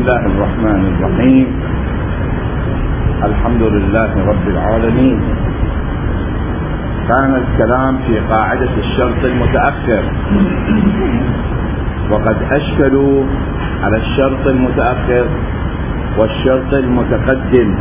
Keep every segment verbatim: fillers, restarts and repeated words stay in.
الله الرحمن الرحيم. الحمد لله رب العالمين. كان الكلام في قاعدة الشرط المتأخر، وقد أشكلوا على الشرط المتأخر والشرط المتقدم،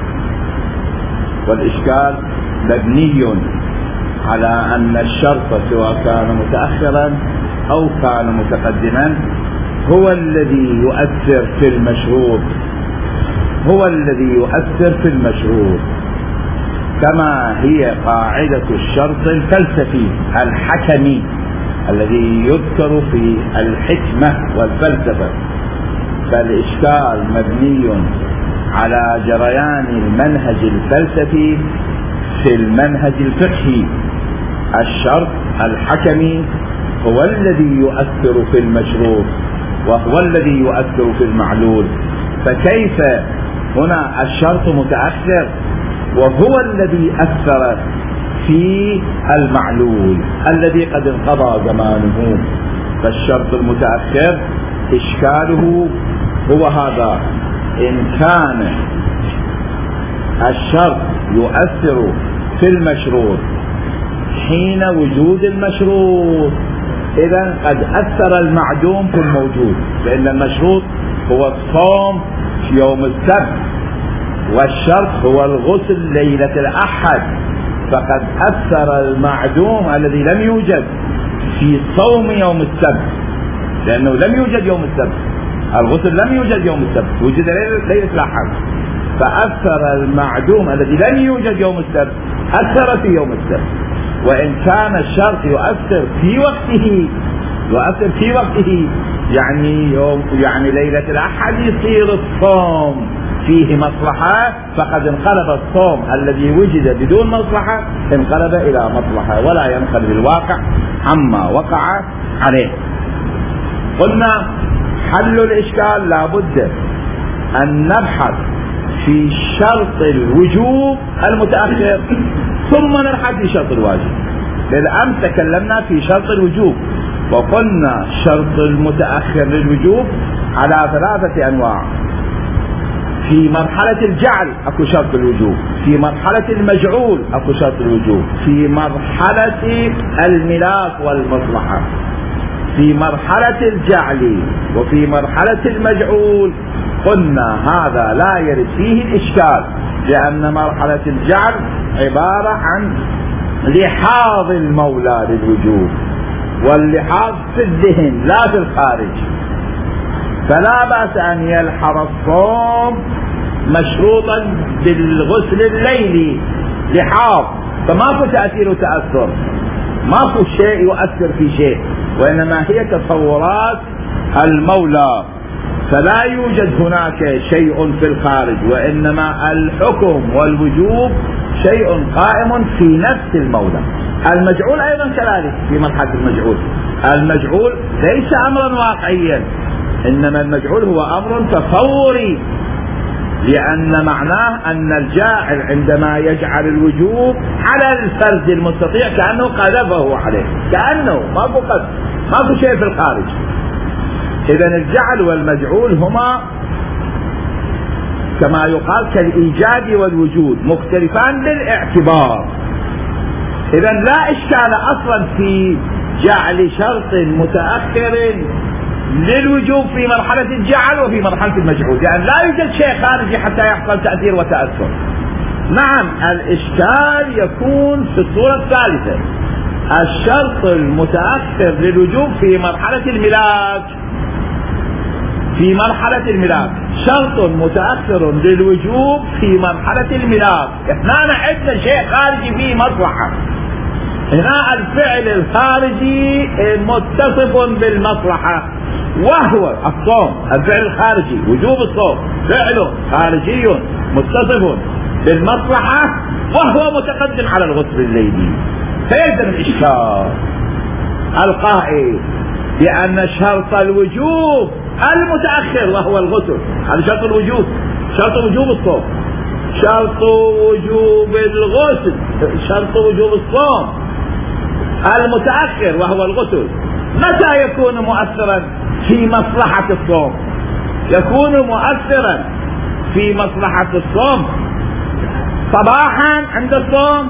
والإشكال مبني على أن الشرط سواء كان متأخرا أو كان متقدما هو الذي يؤثر في المشروط، هو الذي يؤثر في المشروط، كما هي قاعدة الشرط الفلسفي الحكمي الذي يذكر في الحكمة والفلسفة. فالإشكال مبني على جريان المنهج الفلسفي في المنهج الفقهي. الشرط الحكمي هو الذي يؤثر في المشروط وهو الذي يؤثر في المعلول. فكيف هنا الشرط متأخر وهو الذي أثر في المعلول الذي قد انقضى زمانه؟ فالشرط المتأخر إشكاله هو هذا: إن كان الشرط يؤثر في المشروط حين وجود المشروط، إذن قد أثر المعدوم في الموجود، لأن المشروط هو الصوم في يوم السبت، والشرط هو الغسل ليلة الأحد، فقد أثر المعدوم الذي لم يوجد في صوم يوم السبت، لأنه لم يوجد يوم السبت، الغسل لم يوجد يوم السبت، وجد ليلة الأحد، فأثر المعدوم الذي لم يوجد يوم السبت أثر في يوم السبت. وإن كان الشرط يؤثر في وقته، يؤثر في وقته يعني يوم يعني ليلة الأحد يصير الصوم فيه مصلحة، فقد انقلب الصوم الذي وجد بدون مصلحة انقلب إلى مصلحة، ولا ينقلب الواقع عما وقع عليه. قلنا حل الإشكال لابد أن نبحث في شرط الوجوب المتأخر ثم نبحث في شرط الواجب. بالأمس تكلمنا في شرط الوجوب وقلنا شرط المتأخر للوجوب على ثلاثة أنواع: في مرحلة الجعل أكو شرط الوجوب، في مرحلة المجعول أكو شرط الوجوب، في مرحلة الملاك والمصلحة. في مرحلة الجعل وفي مرحلة المجعول قلنا هذا لا يرد فيه الإشكال، لأن مرحلة الجعل عبارة عن لحاظ المولى للوجوب، واللحاظ في الذهن لا في الخارج، فلا بأس أن يلحظ الصوم مشروطا بالغسل الليلي لحاظ، فماكو تأثير وتأثر، ماكو شيء يؤثر في شيء، وإنما هي تصورات المولى، فلا يوجد هناك شيء في الخارج، وإنما الحكم والوجوب شيء قائم في نفس المولى. المجعول أيضا كذلك في مرحلة المجعول، المجعول ليس أمرا واقعيا، إنما المجعول هو أمر تصوري، لأن معناه أن الجاعل عندما يجعل الوجوب على الفرد المستطيع كأنه قذفه عليه، كأنه ماكو قذف، ماكو شيء في الخارج. إذن الجعل والمجعول هما كما يقال كالإيجاد والوجود، مختلفان بالاعتبار. إذن لا إشكال أصلا في جعل شرط متأخر للوجوب في مرحلة الجعل وفي مرحلة المجعول، لأن يعني لا يوجد شيء خارجي حتى يحصل تأثير وتأثر. نعم، الإشكال يكون في الصورة الثالثة: الشرط المتأخر للوجوب في مرحلة الملاك. في مرحلة الملاك شرط متأخر للوجوب في مرحلة الملاك. احنا عندنا شيء خارجي فيه مصلحة، هنا الفعل الخارجي متصف بالمصلحة وهو الصوم، الفعل الخارجي وجوب الصوم فعل خارجي متصف بالمصلحة وهو متقدم على الغسل الليلي. فيلزم الإشكال القائل بأن شرط الوجوب المتأخر وهو الغسل، هذا شرط الوجوب، شرط وجوب الصوم، شرط وجوب الغسل، شرط وجوب الصوم المتأخر وهو الغسل، متى يكون مؤثرا في مصلحة الصوم؟ يكون مؤثرا في مصلحة الصوم صباحا عند الصوم،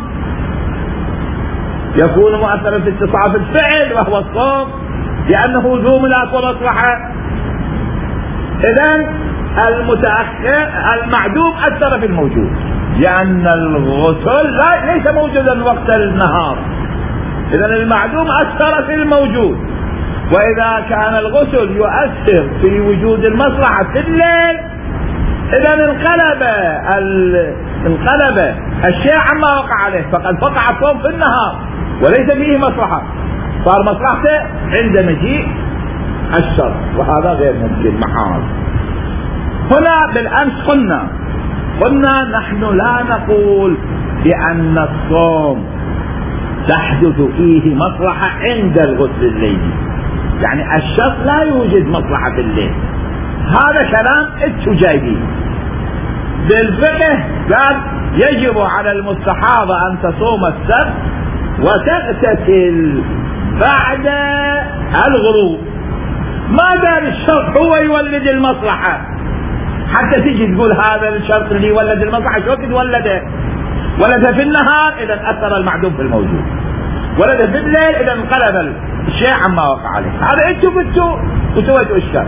يكون مؤثرا في استصعاب الفعل وهو الصوم لأنه ذو ملاك ومصلحة. إذن المتأخر المعدوم أثر في الموجود، لأن الغسل لا ليس موجودا وقت النهار، إذن المعدوم أثر في الموجود. وإذا كان الغسل يؤثر في وجود المصلحة في الليل، إذن انقلب انقلب الشيء عما وقع عليه، فقد وقع الصوم في النهار وليس فيه مصلحة، صار مصلحته عند مجيء الشر، وهذا غير ممكن محال. هنا بالأمس قلنا قلنا نحن لا نقول بأن الصوم تحدث فيه مصلحة عند الغسل الليلي، يعني الشرط لا يوجد مصلحة في الليل، هذا كلام التجايبي. بالفقه قال يجب على المستحاضة أن تصوم السبت وتغتسل بعد الغروب، ما قال الشرط هو يولد المصلحة حتى تجي تقول هذا الشرط اللي يولد المصلحة شو وقت ولده؟ ولده في النهار إذا أثر المعدوم في الموجود، ولده في الليل إذا انقلب الشيء عما وقع عليه. هذا انتوا قلتوا وسويتوا إشكال.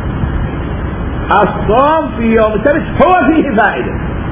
الصوم في يوم السبت هو فيه فائدة،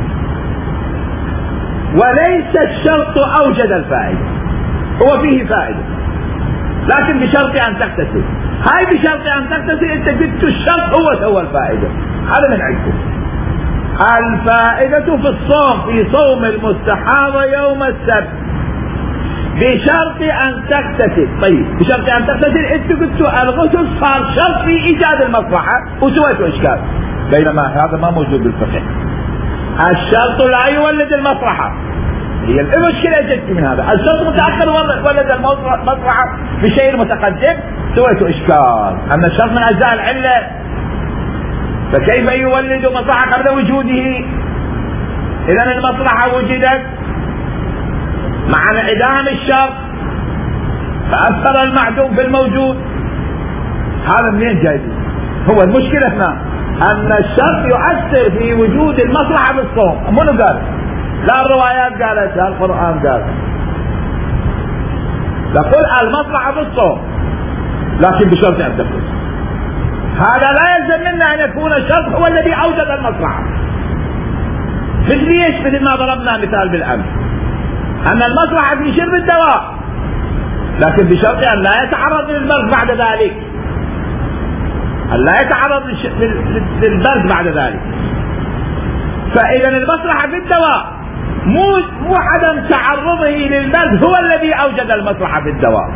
وليس الشرط أوجد الفائدة، هو فيه فائدة لكن بشرط أن تغتسل. هاي بشرط أن تغتسل أنت قلت الشرط هو سوى الفائدة، هذا من عندكم. الفائدة في الصوم في صوم المستحاضة يوم السبت بشرط أن تغتسل. طيب بشرط أن تغتسل أنت قلتوا الغسل صار شرط في إيجاد المصلحة وسويتوا إشكال، بينما هذا ما موجود بالفقه. الشرط لا يولد المصلحة، هي المشكلة جت من هذا، الشرط متأخر ولد المصلحة بشيء متقدم، سويتوا إشكال أن الشرط من أجزاء العلة، فكيف يولد مصلحة قبل وجوده؟ إذن المصلحة وجدت مع انعدام الشرط فأثر المعدوم في الموجود، هذا منين جاي؟ هو المشكلة هنا أن الشرط يؤثر في وجود المصلحة بالصوم. منو قال؟ لا الروايات قالت لا القرآن قال. تقول المصلحة بالصوم لكن بشرط أن تكون، هذا لا يلزم منا أن يكون الشرط هو الذي أوجد المصلحة. مثل ايش؟ مثل ما ضربنا مثال بالأمس أن المصلحة في شرب الدواء، لكن بشرط أن لا يتعرض للبرد بعد ذلك، أن لا يتعرض للبرد بعد ذلك. فإذا المصلحة في الدواء مو مو عدم تعرضه للبرد هو الذي أوجد المصلحة في الدواء،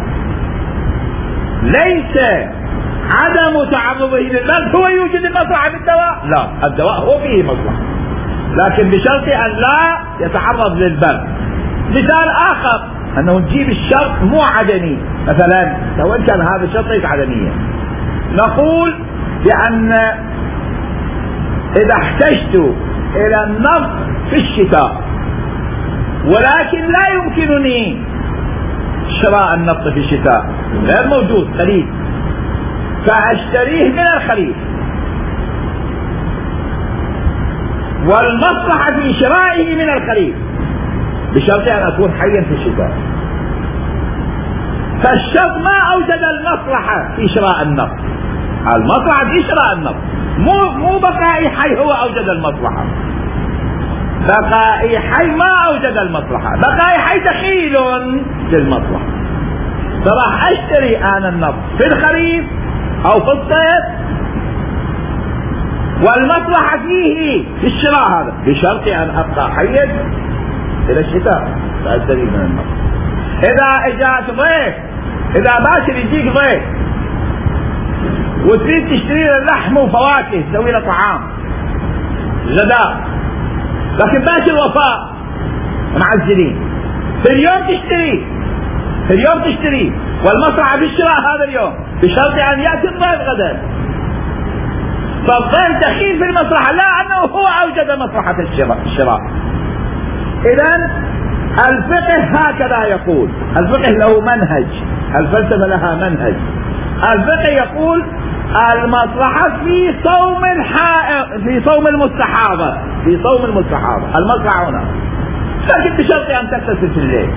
ليس عدم تعرضه للبرد هو يوجد المصلحة في الدواء، لا الدواء هو فيه مصلحة لكن بشرط أن لا يتعرض للبرد. مثال آخر أنه نجيب الشرط مو عدمي، مثلا لو إن كان هذا الشرط ليس عدميا، نقول بأن إذا احتجت إلى النفط في الشتاء ولكن لا يمكنني شراء النفط في الشتاء، غير موجود خريف، فأشتريه من الخريف، والمصلحة في شرائه من الخريف بشرط أن أكون حيا في الشتاء. فالشرط ما أوجد المصلحة في شراء النفط، المصلحة في شراء النفط، مو مو بقائي حي هو أوجد المصلحة، بقائي حي ما أوجد المصلحة، بقائي حي دخيل للمصلحة. فراح أشتري أنا النفط في الخريف أو في الصيف والمصلحة فيه في الشراء هذا بشرط أن أبقى حيا إلى الشتاء فأشتري من النفط. إذا إجاءت ضيف، إذا باشر يجيك ضيف وتريد تشتري له لحم وفواكه تسوي له طعام غداء، لكن باشر وفاء معزلين في اليوم تشتري في اليوم تشتري والمصلحة في الشراء هذا اليوم بشرط أن يأتي الضيف غدا، فالضيف دخيل في المصلحة لا أنه هو أوجد مصلحة الشراء. إذن الفقه هكذا يقول، الفقه له منهج، الفلسفة لها منهج. الفقه يقول المصلحة في صوم الحائض، في صوم المستحاضة، في صوم المستحاضة المصلحة هنا، لكن بشرط أن تغتسل في الليل.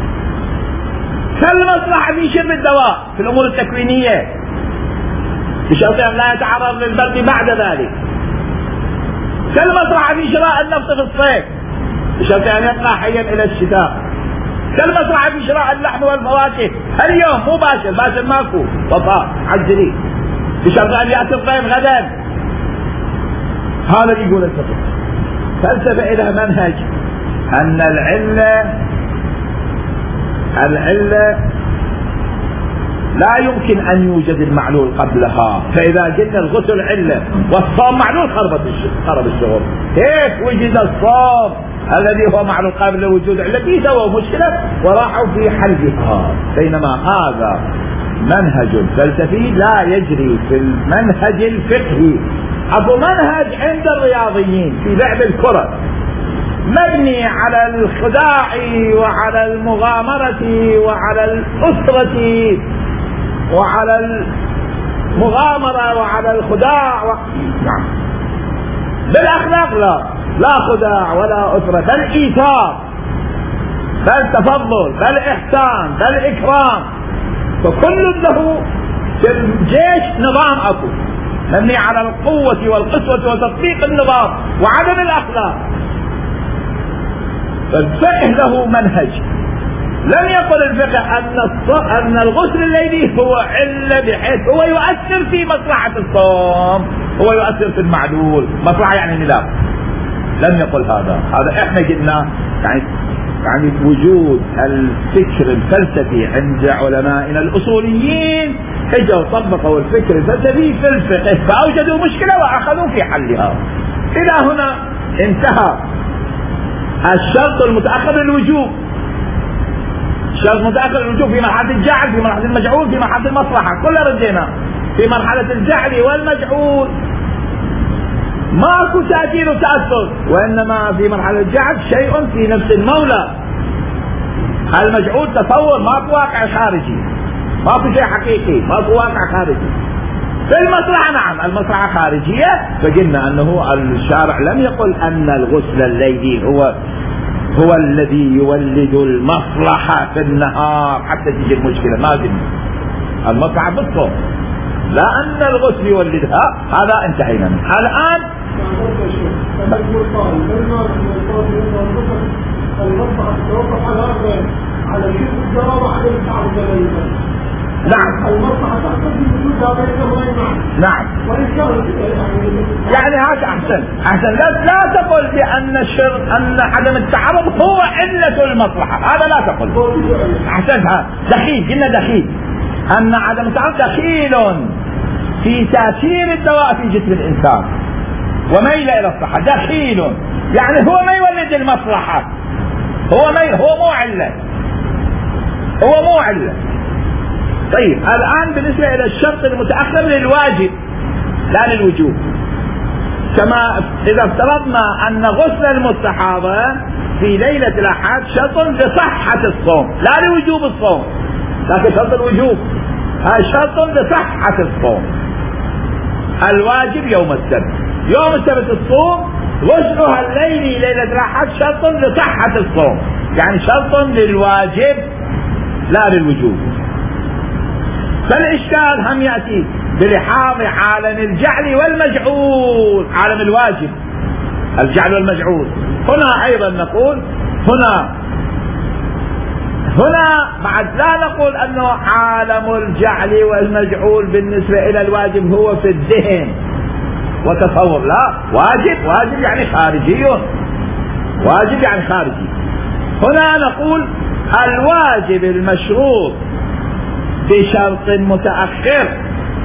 كالمصلحة في شرب الدواء في الأمور التكوينية بشرط أن لا يتعرض للبرد بعد ذلك. كالمصلحة في شراء النفط في الصيف بشرط أن يبقى حيا إلى الشتاء. كالمصلحة في شراء اللحم والفواكه اليوم مو باشر، باشر ماكو وطا عجلي بشرط أن يأتي الضيف غدا. هذا اللي يقول الفقه. فلسفة إلى منهج أن العلة العلة لا يمكن أن يوجد المعلول قبلها، فإذا قلنا الغسل علة والصوم معلول خرب الشغل. كيف وجد الصوم الذي هو معلول قبل وجود علة؟ سووا مشكلة وراحوا في حلها. بينما هذا منهج فلسفي لا يجري في المنهج الفقهي. أبو منهج عند الرياضيين في لعب الكرة مبني على الخداع وعلى المغامرة وعلى الأسرة وعلى المغامرة وعلى الخداع و... نعم. بالأخلاق لا لا خداع ولا أسرة، بل إيثار، بل تفضل، بل إحسان، بل إكرام. فكل له في الجيش نظام أكو مبني على القوة والقسوة وتطبيق النظام وعدم الأخلاق. فالفقه له منهج. لم يقل الفقه أن أن الغسل الليلي هو علة بحيث هو يؤثر في مصلحة الصوم، هو يؤثر في المعلول، مصلحة يعني نلاب. لم يقل هذا. هذا احنا قلنا يعني يعني وجود الفكر الفلسفي عند علمائنا الأصوليين اجوا طبقوا الفكر الفلسفي في الفقه فأوجدوا مشكلة وأخذوا في حلها. إلى هنا انتهى الشرط المتأخر للوجوب. الشرط المتأخر للوجوب في مرحلة الجعل، في مرحلة المجعول، في مرحلة المصلحة، كلها ردينا. في مرحلة الجعل والمجعول ماكو تأثير وتأثر، وإنما في مرحلة الجعل شيء في نفس المولى. المجعول تصور، ماكو واقع خارجي، ماكو شيء حقيقي، ماكو واقع خارجي. في المصلحة نعم المصلحة خارجية، فقلنا أنه الشارع لم يقل أن الغسل الليلي هو هو الذي يولد المصلحة في النهار حتى تجي المشكلة. ما قلنا المصلحة بالصوم، لا أن الغسل يولدها. هذا انتهينا منه. الآن نعم نعم يعني هذا أحسن أحسن لا, لا تقل بأن الشر أن عدم التعرض هو علة المصلحة، هذا لا تقل. أحسنها دخيل، قلنا دخيل أن عدم التعرض دخيل في تأثير الدواء في جسم الإنسان وميل إلى الصحة. دخيل يعني هو ما يولد المصلحة، هو ما هو مو علة، هو مو علة. طيب الآن بالنسبة إلى الشرط المتأخر للواجب لا للوجوب. كما إذا افترضنا أن غسل المستحاضة في ليلة الأحد شرط لصحة الصوم لا لوجوب الصوم، لكن شرط الوجوب هذا شرط لصحة الصوم. الواجب يوم السبت، يوم السبت الصوم، غسلها الليلي ليلة الأحد شرط لصحة الصوم، يعني شرط للواجب لا للوجوب. فالإشكال هم يأتي بلحاظ عالم الجعل والمجعول، عالم الواجب الجعل والمجعول. هنا أيضا نقول هنا هنا بعد لا نقول أنه عالم الجعل والمجعول بالنسبة إلى الواجب هو في الذهن وتصور، لا، واجب واجب يعني خارجي، واجب يعني خارجي. هنا نقول الواجب المشروط بشرط متأخر،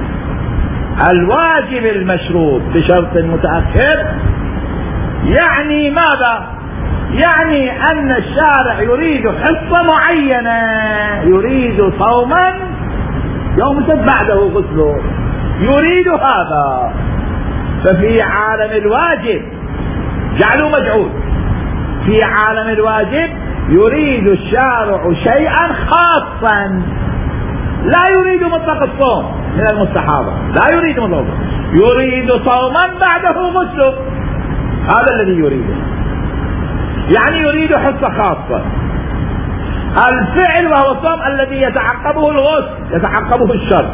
الواجب المشروط بشرط متأخر يعني ماذا؟ يعني أن الشارع يريد حصة معينة، يريد صوما يوم السبت بعده غسله، يريد هذا. ففي عالم الواجب جعلوا مجعول، في عالم الواجب يريد الشارع شيئا خاصا، لا يريد مطلق الصوم، من المستحاضة، لا يريد مضوضة، يريد صوما بعده غسل، هذا الذي يريده، يعني يريد حصة خاصة. الفعل وهو الصوم الذي يتعقبه الغسل، يتعقبه الشرط.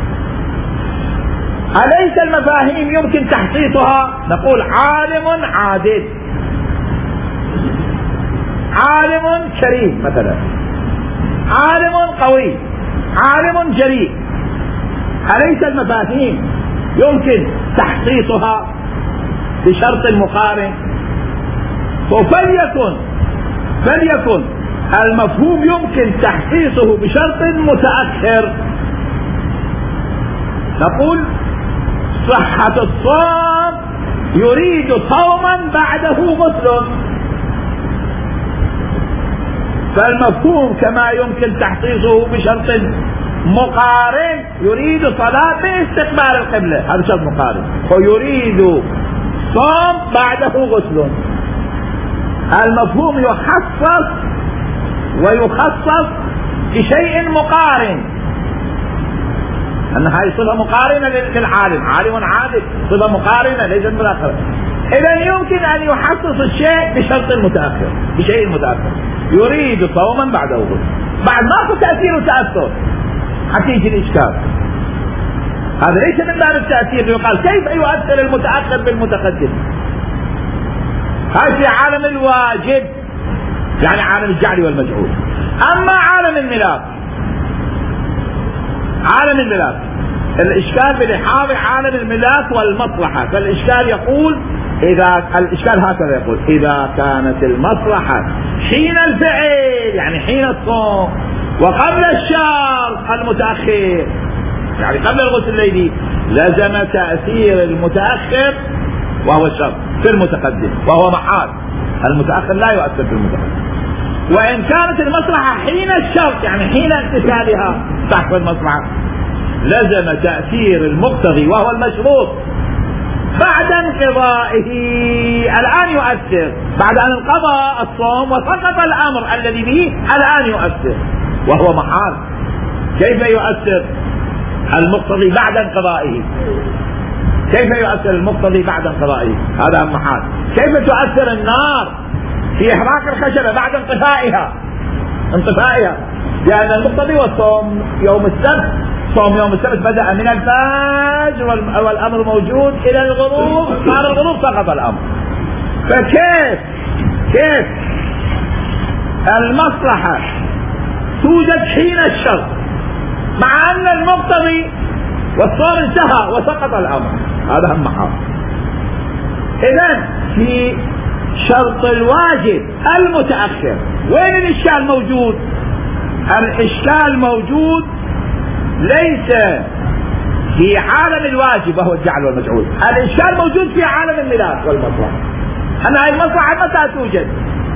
أليس المفاهيم يمكن تحقيقها؟ نقول عالم عادل، عالم كريم مثلا، عالم قوي، عالم جريء. أليس المفاهيم يمكن تحقيقها بشرط مقارن؟ فليكن فليكن المفهوم يمكن تحقيقه بشرط متأخر. نقول صحة الصوم يريد صوما بعده غسل، فالمفهوم كما يمكن تحقيقه بشرط مقارن يريد صلاة باستقبال القبلة، هذا شرط مقارن، ويريد صوم بعده غسل. المفهوم يخصص ويخصص بشيء مقارن، أن هذه صفة مقارنة للعالم، عالم عادل، صفة مقارنة ليست بالآخر. إذا يمكن أن يحصص الشيء بشرط متأخر، بشيء متأخر، يريد صوما بعده غسل، بعد ماكو تأثير وتأثر حتى يجي الإشكال. هذا ليس من باب التأثير، يقال كيف يؤثر المتأخر بالمتقدم؟ هذا في عالم الواجب، يعني عالم الجعل والمجعول. أما عالم الميراث، عالم الميراث الإشكال بلحاظ عالم الميراث والمصلحة، فالإشكال يقول إذا الإشكال هكذا يقول: إذا كانت المصلحة حين الفعل، يعني حين الصوم، وقبل الشرط المتأخر، يعني قبل الغسل الليلي، لزم تأثير المتأخر وهو الشرط في المتقدم، وهو محال، المتأخر لا يؤثر في المتقدم. وإن كانت المصلحة حين الشرط، يعني حين امتثالها تحت المصلحة، لزم تأثير المقتضي وهو المشروط بعد انقضائه. الآن يؤثر، بعد أن انقضى الصوم وسقط الأمر الذي به الآن يؤثر، وهو محال. كيف يؤثر المقتضي بعد انقضائه؟ كيف يؤثر المقتضي بعد انقضائه؟ هذا محال. كيف تؤثر النار في إحراق الخشبة بعد انطفائها؟ انطفائها لأن المقتضي والصوم يوم السبت، صوم يوم السبت بدأ من الفجر والأمر موجود إلى الغروب، بعد الغروب سقط الأمر. فكيف كيف المصلحة توجد حين الشرط مع أن المقتضي والصوم انتهى وسقط الأمر؟ هذا هم محال. إذن في شرط الواجب المتأخر وين الإشكال موجود؟ الإشكال موجود ليس في عالم الواجب وهو الجعل والمجعول، الإشكال موجود في عالم الميراث والمصلحة. أن هاي المصلحة متى توجد؟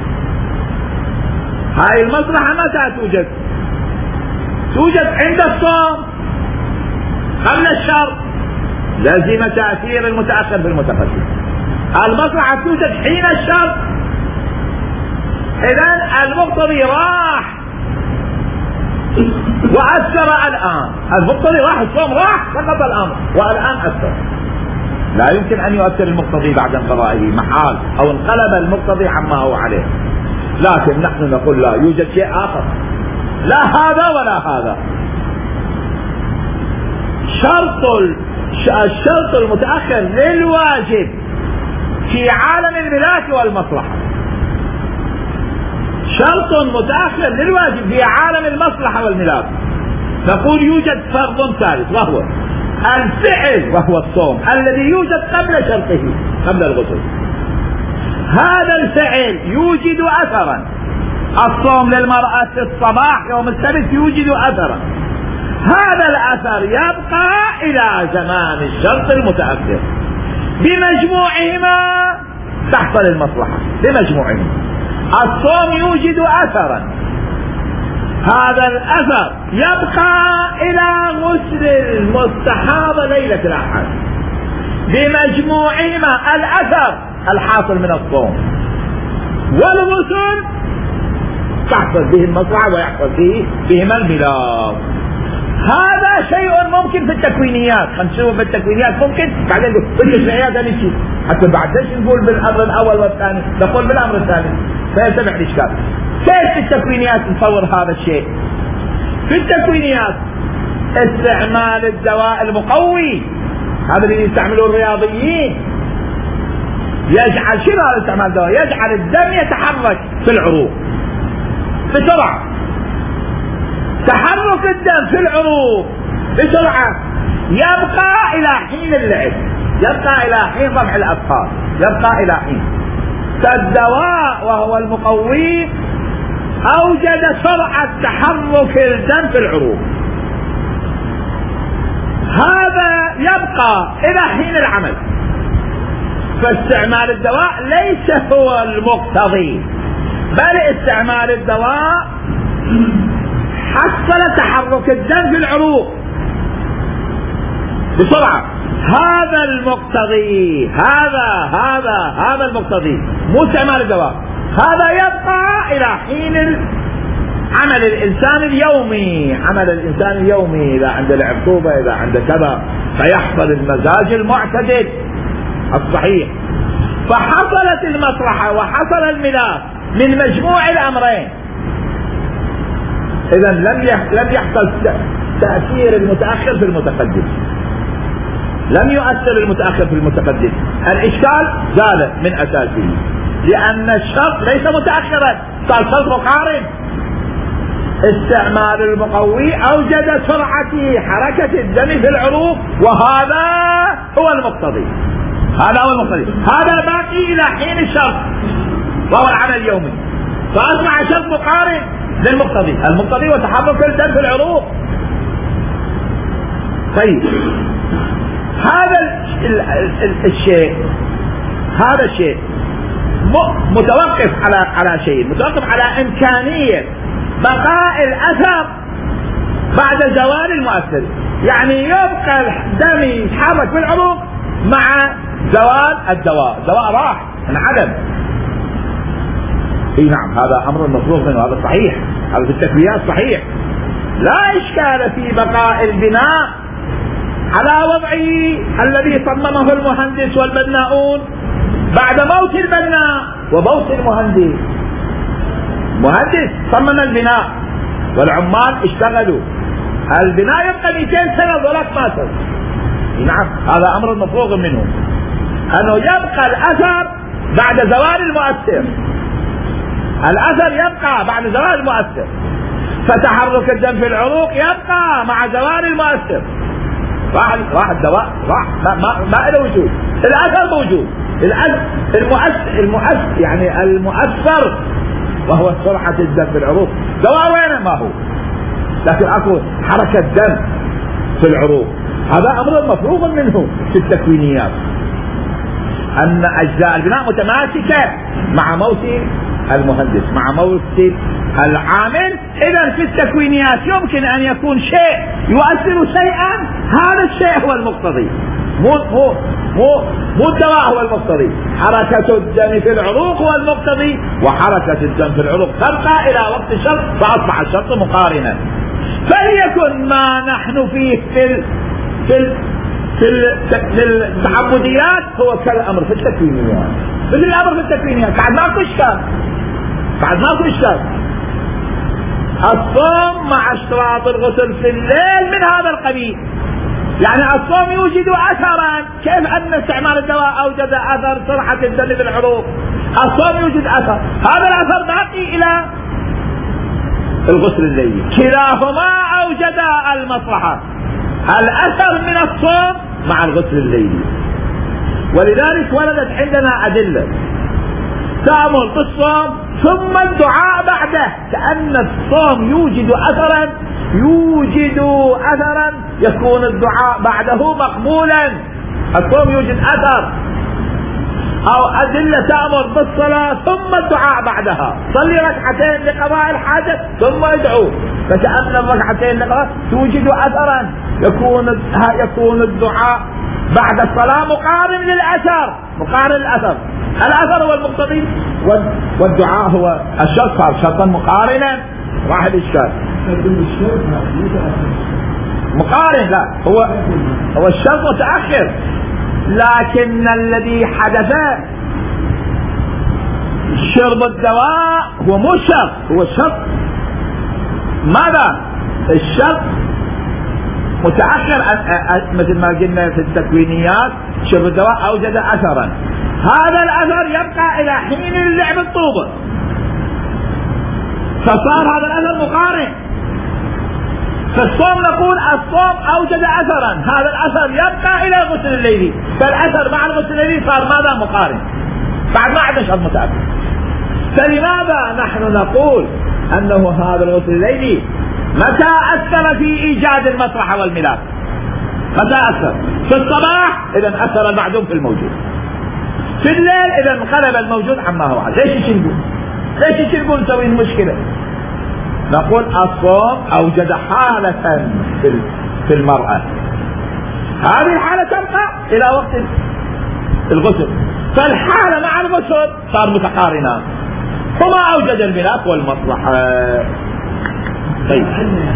هاي المصلحة متى توجد؟ توجد عند الصوم قبل الشرط، لازم تأثير المتأخر بالمتقدم. المصلحة توجد حين الشرط، إذن المقتضي راح وأثر الآن، المقتضي راح، الصوم راح، سقط الأمر والآن أثر. لا يمكن أن يؤثر المقتضي بعد انقضائه، محال، أو انقلب المقتضي عما هو عليه. لكن نحن نقول لا، يوجد شيء آخر، لا هذا ولا هذا. شرط الشرط المتأخر للواجب في عالم الميراث والمصلحة، شرط متأخر للواجب في عالم المصلحة والميراث. نقول يوجد فرض ثالث وهو الفعل، وهو الصوم الذي يوجد قبل شرطه، قبل الغسل. هذا الفعل يوجد أثرا، الصوم للمرأة في الصباح يوم السبت يوجد أثرا، هذا الأثر يبقى إلى زمان الشرط المتأخر. بمجموعهما تحصل المصلحة، بمجموعهما. الصوم يوجد أثرا، هذا الأثر يبقى إلى غسل المستحاضة ليلة الأحد. بمجموعهما الأثر الحاصل من الصوم والغسل تحصل به المصلحة ويحصل به بهما الميراث. هذا شيء ممكن في التكوينيات، خلينا نشوف بالتكوينيات ممكن، بعدين نقول في التشريعيات هذا شيء، حتى بعد ليش نقول بالامر الاول والثاني، نقول بالامر الثاني فيتبع الاشكال. كيف في التكوينيات نصور هذا الشيء؟ في التكوينيات استعمال الدواء المقوي، هذا اللي يستعملوه الرياضيين، يجعل شنو هذا استعمال الدواء؟ يجعل الدم يتحرك في العروق بسرعة. تحرك الدم في العروق بسرعة يبقى إلى حين اللعب، يبقى إلى حين رفع الأثقال، يبقى إلى حين. فالدواء وهو المقوي أوجد سرعة تحرك الدم في العروق، هذا يبقى إلى حين العمل. فاستعمال الدواء ليس هو المقتضي، بل استعمال الدواء حصل تحرك الدم في العروق بسرعة، هذا المقتضي، هذا هذا هذا المقتضي، مو استعمال الدواء. هذا يبقى إلى حين عمل الإنسان اليومي، عمل الإنسان اليومي إذا عنده العقوبة، إذا عنده كذا، فيحصل المزاج المعتدل الصحيح. فحصلت المصلحة وحصل الملاك من مجموع الأمرين. إذا لم لم يحصل تأثير المتأخر في المتقدم، لم يؤثر المتأخر في المتقدم. الإشكال زال من أساسه، لأن الشرط ليس متأخرا، صار شرط مقارن. استعمال المقوي أوجد سرعة حركة الدم في العروق، وهذا هو المقتضي، هذا هو المقتضي، هذا باقي إلى حين الشرط وهو العمل اليومي، فأصبح شرط مقارن للمقتضي. المقتضي وتحرك الدم في العروق. طيب هذا الشيء، هذا الشيء متوقف على على شيء، متوقف على إمكانية بقاء الأثر بعد زوال المؤثر. يعني يبقى الدم يتحرك في العروق مع زوال الدواء، الدواء راح انعدم. اي نعم، هذا امر مفروغ منه، هذا صحيح، هذا في التكوينات صحيح، لا اشكال في بقاء البناء على وضعه الذي صممه المهندس والبناؤون بعد موت البناء وموت المهندس. مهندس صمم البناء والعمال اشتغلوا، البناء يبقى مئتين سنة ظلت ما سنة. نعم، هذا امر مفروغ منه، انه يبقى الاثر بعد زوال المؤثر، الاثر يبقى بعد زوال المؤثر. فتحرك الدم في العروق يبقى مع زوال المؤثر. راح راح الدواء، راح ما ما, ما له وجود، الاثر موجود، المؤثر المؤثر يعني المؤثر وهو سرعة الدم في العروق. دواء وين ما هو، لكن اكو حركة دم في العروق. هذا امر مفروغ منه في التكوينيات، ان اجزاء البناء متماسكة مع موت المهندس، مع موت العامل. اذا في التكوينيات يمكن ان يكون شيء يؤثر شيئا، هذا الشيء هو المقتضي، مو مو مو مو الدواء هو المقتضي. حركة الدم في العروق هو المقتضي، وحركة الدم في العروق تبقى الى وقت الشرط، فاصبح الشرط مقارنا. فليكن ما نحن فيه في ال في ال في التعبديات هو كالامر في التكوينيات، مثل الامر في التكوينيات. بعد ماكو اشكال، بعد ماكو اشكال. الصوم مع اشتراط الغسل في الليل من هذا القبيل. يعني الصوم يوجد اثرا، كيف ان استعمال الدواء اوجد اثر سرعة الدم في العروق، الصوم يوجد اثر، هذا الاثر باقي الى الغسل الليلي. كلاهما اوجد المصلحة، الاثر من الصوم مع الغسل الليلي. ولذلك ولدت عندنا ادلة تأمر بالصوم ثم الدعاء بعده، كأن الصوم يوجد اثرا، يوجد اثرا يكون الدعاء بعده مقبولا. الصوم يوجد اثر. او ادلة تأمر بالصلاة ثم الدعاء بعدها، صلي ركعتين لقضاء الحاجة ثم ادعو، فكأن الركعتين لقضاء توجد اثرا، يكون يكون الدعاء بعد الصلاة مقارن للاثر، مقارن الاثر. الاثر هو المقتضي والدعاء هو الشرط، صار شرطا مقارنا. راح الاشكال. مقارن، لا هو هو الشرط متأخر، لكن الذي حدث شرب الدواء هو مو شرط، هو شرط ماذا؟ الشرط متأخر، مثل ما قلنا في التكوينيات شرب الدواء أوجد أثرا، هذا الأثر يبقى إلى حين اللعب الطوبة، فصار هذا الأثر مقارن. فالصوم نقول الصوم أوجد أثرا، هذا الأثر يبقى إلى الغسل الليلي، فالأثر مع الغسل الليلي صار ماذا؟ مقارن، بعد ما عاد شرط متأخر. فلماذا نحن نقول أنه هذا الغسل الليلي متى أثر في إيجاد المسرح والملاك؟ متى أثر؟ في الصباح إذا أثر المعدوم في الموجود، في الليل إذا انقلب الموجود عما هو عليه. ليش يشنقون؟ ليش يشنقون نسوي المشكلة؟ نقول الصوم أوجد حالة في المرأة، هذه الحالة تبقى إلى وقت الغسل، فالحالة مع الغسل صار متقارنة، وما أوجد الملاك والمصلحة. طيب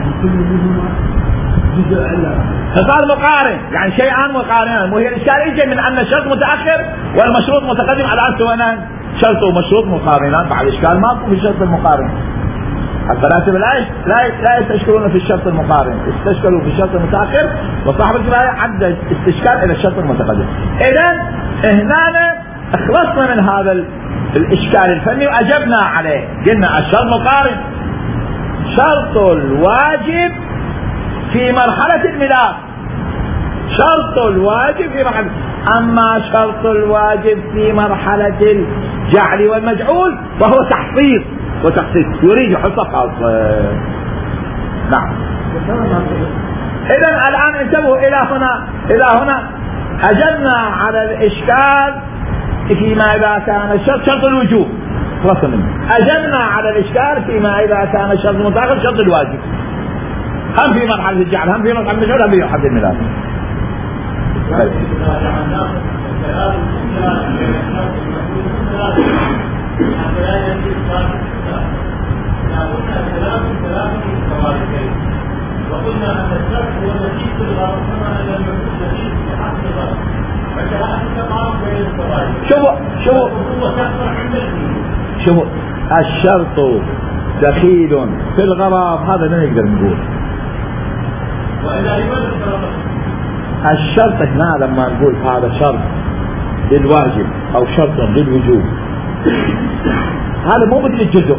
فصار مقارن، يعني شيئان مقارنان. وهي الإشكال يجي من أن الشرط متأخر والمشروط متقدم على أن سواء شرط ومشروط مقارنان، بعد إشكال ماكو في الشرط المقارن. الفلاسفة لا لا لا يستشكلون في الشرط المقارن، استشكلوا في الشرط المتأخر، وصاحب الكفاية عد استشكال إلى الشرط المتقدم. إذن هنا اخلصنا من هذا الإشكال الفني وأجبنا عليه، قلنا الشرط مقارن، شرط الواجب في مرحلة الملاك، شرط الواجب في مرحلة، أما شرط الواجب في مرحلة الجعل والمجعول وهو تحصيل وتحصيل، يريد حصة خاصة. نعم. إذن الآن انتبهوا إلى هنا، إلى هنا أجبنا على الإشكال فيما إذا كان الشرط شرط الوجوب، أجبنا على الإشكال فيما إذا كان الشرط المتأخر شرط الواجب، هم في مرحلة الجعل هم في مرحلة المجعول هم في مرحلة الميلاد. وقلنا أن الشرط هو نتيجة الغرض كما أن المفروض نتيجة حق الغرض، فكذلك تقام بين الفوائد. شوفوا شوفوا شوفوا الشرط دخيل في الغرض، هذا ما نقدر نقول. الشرط هنا لما نقول هذا شرط للواجب أو شرط للوجوب، هذا مو مثل الجزء.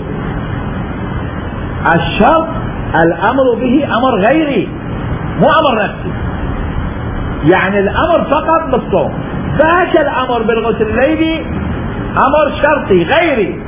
الشرط الأمر به أمر غيري مو أمر نفسي، يعني الأمر فقط بالصوم، ذاك الأمر بالغسل الليلي أمر شرطي غيري.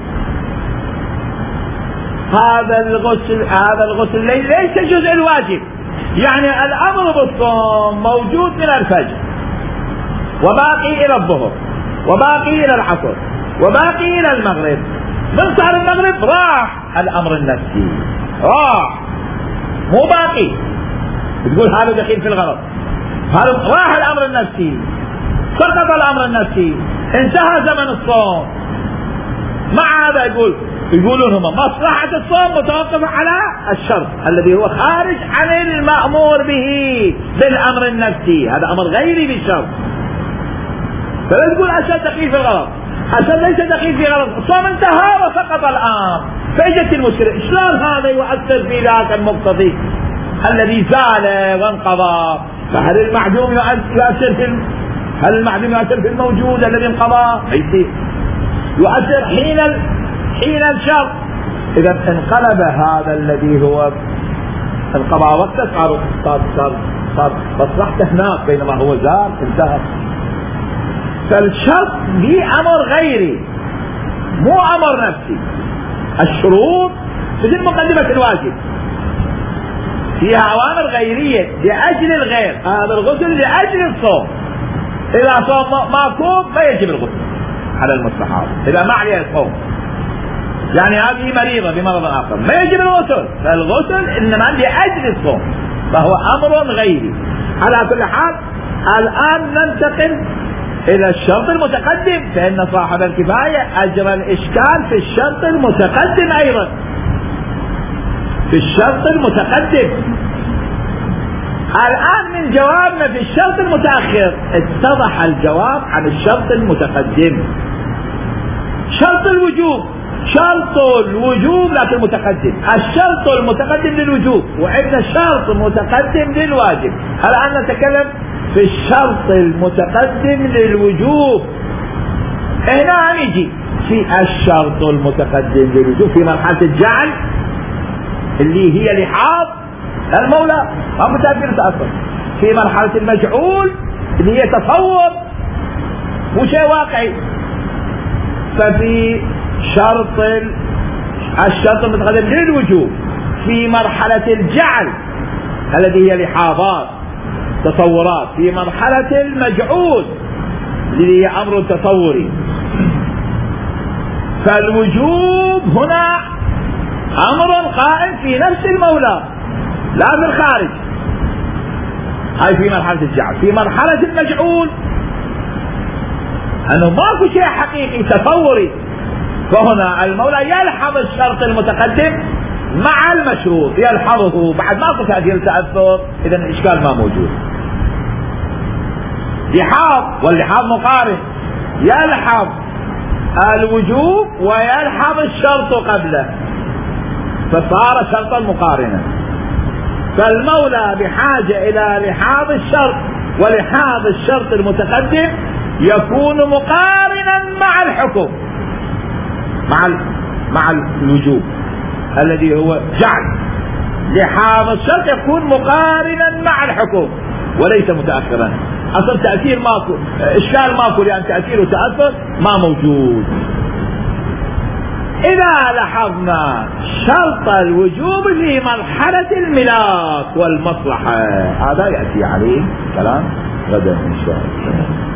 هذا الغسل هذا الغسل الليلي ليس جزء الواجب، يعني الأمر بالصوم موجود من الفجر وباقي إلى الظهر وباقي إلى العصر وباقي إلى المغرب، من صار المغرب راح الأمر النفسي، راح مو باقي. تقول هذا دخيل في الغرض، هذا راح الأمر النفسي، سقط الأمر النفسي، انتهى زمن الصوم. مع هذا يقول يقولون هم مصلحة الصوم متوقفة على الشرط الذي هو خارج عن المأمور به بالأمر النفسي، هذا أمر غيري بالشرط. فلا تقول أشد دخيل في الغرض، أشد ليس دخيل في غرض، الصوم انتهى وسقط الأمر. فإجت المشكلة، شلون هذا يؤثر في ذاك المقتضي الذي زال وانقضى؟ فهل المعدوم يؤثر في هل المعدوم يؤثر في الموجود الذي انقضى؟ يصير يؤثر حين ال... حين الشرط. إذا انقلب هذا الذي هو القضاء وقته، صار صار صار صار مصلحته هناك، بينما هو زال انتهى. فالشرط لي أمر غيري مو أمر نفسي. الشروط مثل مقدمة الواجب فيها أوامر غيرية لأجل الغير، هذا الغسل لأجل الصوم، إذا صوم ماكوب ما يجب الغسل على المستحاض إذا ما عليه الصوم، يعني هذه مريضة بمرض آخر ما يجب الغسل، فالغسل إنما لأجل الصوم، فهو أمر غيري. على كل حال الآن ننتقل إلى الشرط المتقدم، فإن صاحب الكفاية أجرى الإشكال في الشرط المتقدم أيضا، في الشرط المتقدم الآن من جوابنا في الشرط المتأخر اتضح الجواب عن الشرط المتقدم. شرط الوجوب شرط الوجوب لكن متقدم، الشرط المتقدم للوجوب، وعندنا شرط متقدم للواجب. الآن نتكلم في الشرط المتقدم للوجوب. هنا نجي في الشرط المتقدم للوجوب في مرحلة الجعل اللي هي لحاظ المولى ما متأثر تأثر، في مرحلة المجعول اللي هي تصور وشيء واقعي. ففي شرط الشرط المتقدم للوجوب في مرحلة الجعل الذي هي لحاظات تصورات، في مرحلة المجعول الذي هي أمر تصوري. فالوجوب هنا أمر قائم في نفس المولى لا في الخارج، هاي في مرحلة الجعل. في مرحلة المجعول أنه ماكو شيء حقيقي تصوري، فهنا المولى يلحظ الشرط المتقدم مع المشروط، يلحظه بعد ماكو تأثير تأثر، إذن الإشكال ما موجود. لحاظ، واللحاظ مقارن، يلحظ الوجوب ويلحظ الشرط قبله فصار شرطا مقارنا. فالمولى بحاجة إلى لحاظ الشرط، ولحاظ الشرط المتقدم يكون مقارنا مع الحكم، مع مع الوجوب الذي هو جعل. لحاظ الشرط يكون مقارنا مع الحكم وليس متأخرا. أصل تأثير ماكو، إشكال ماكو، لأن تأثير وتأثر ما موجود. إذا لاحظنا شرط الوجوب في مرحلة الملاك والمصلحة، هذا يأتي عليه كلام غدا إن شاء الله.